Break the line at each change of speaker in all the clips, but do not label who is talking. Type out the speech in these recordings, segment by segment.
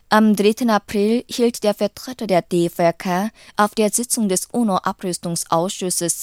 Am 3. April hielt der Vertreter der DPRK auf der Sitzung des UNO-Abrüstungsausschusses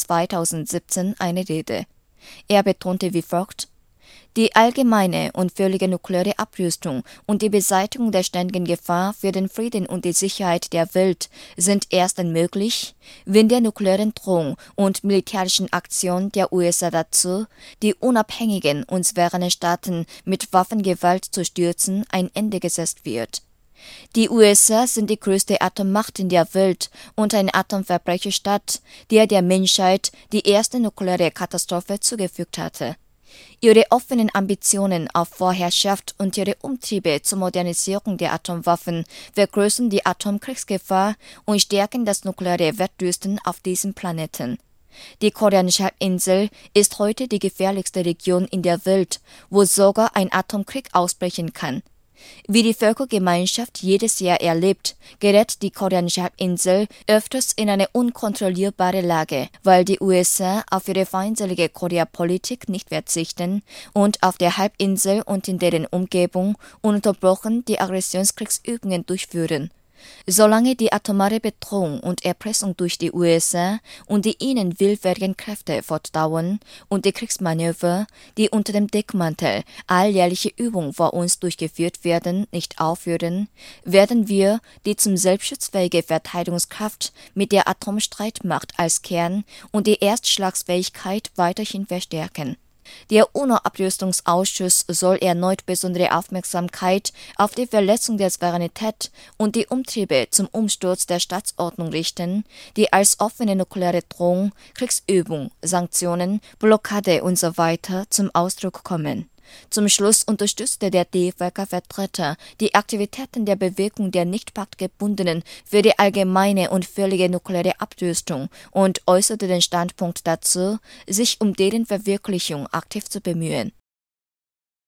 2017 eine Rede. Er betonte wie folgt: Die allgemeine und völlige nukleare Abrüstung und die Beseitigung der ständigen Gefahr für den Frieden und die Sicherheit der Welt sind erst dann möglich, wenn der nuklearen Drohung und militärischen Aktion der USA dazu, die unabhängigen und souveränen Staaten mit Waffengewalt zu stürzen, ein Ende gesetzt wird. Die USA sind die größte Atommacht in der Welt und ein Atomverbrecherstaat, der Menschheit die erste nukleare Katastrophe zugefügt hatte. Ihre offenen Ambitionen auf Vorherrschaft und ihre Umtriebe zur Modernisierung der Atomwaffen vergrößern die Atomkriegsgefahr und stärken das nukleare Wettrüsten auf diesem Planeten. Die koreanische Halbinsel ist heute die gefährlichste Region in der Welt, wo sogar ein Atomkrieg ausbrechen kann. Wie die Völkergemeinschaft jedes Jahr erlebt, gerät die koreanische Halbinsel öfters in eine unkontrollierbare Lage, weil die USA auf ihre feindselige Korea-Politik nicht verzichten und auf der Halbinsel und in deren Umgebung ununterbrochen die Aggressionskriegsübungen durchführen. Solange die atomare Bedrohung und Erpressung durch die USA und die ihnen willfährigen Kräfte fortdauern und die Kriegsmanöver, die unter dem Deckmantel alljährliche Übungen vor uns durchgeführt werden, nicht aufhören, werden wir die zum Selbstschutz fähige Verteidigungskraft mit der Atomstreitmacht als Kern und die Erstschlagsfähigkeit weiterhin verstärken. Der UNO-Abrüstungsausschuss soll erneut besondere Aufmerksamkeit auf die Verletzung der Souveränität und die Umtriebe zum Umsturz der Staatsordnung richten, die als offene nukleare Drohung, Kriegsübung, Sanktionen, Blockade usw. zum Ausdruck kommen. Zum Schluss unterstützte der DPRK-Vertreter die Aktivitäten der Bewegung der Nicht-Paktgebundenen für die allgemeine und völlige nukleare Abrüstung und äußerte den Standpunkt dazu, sich um deren Verwirklichung aktiv zu bemühen.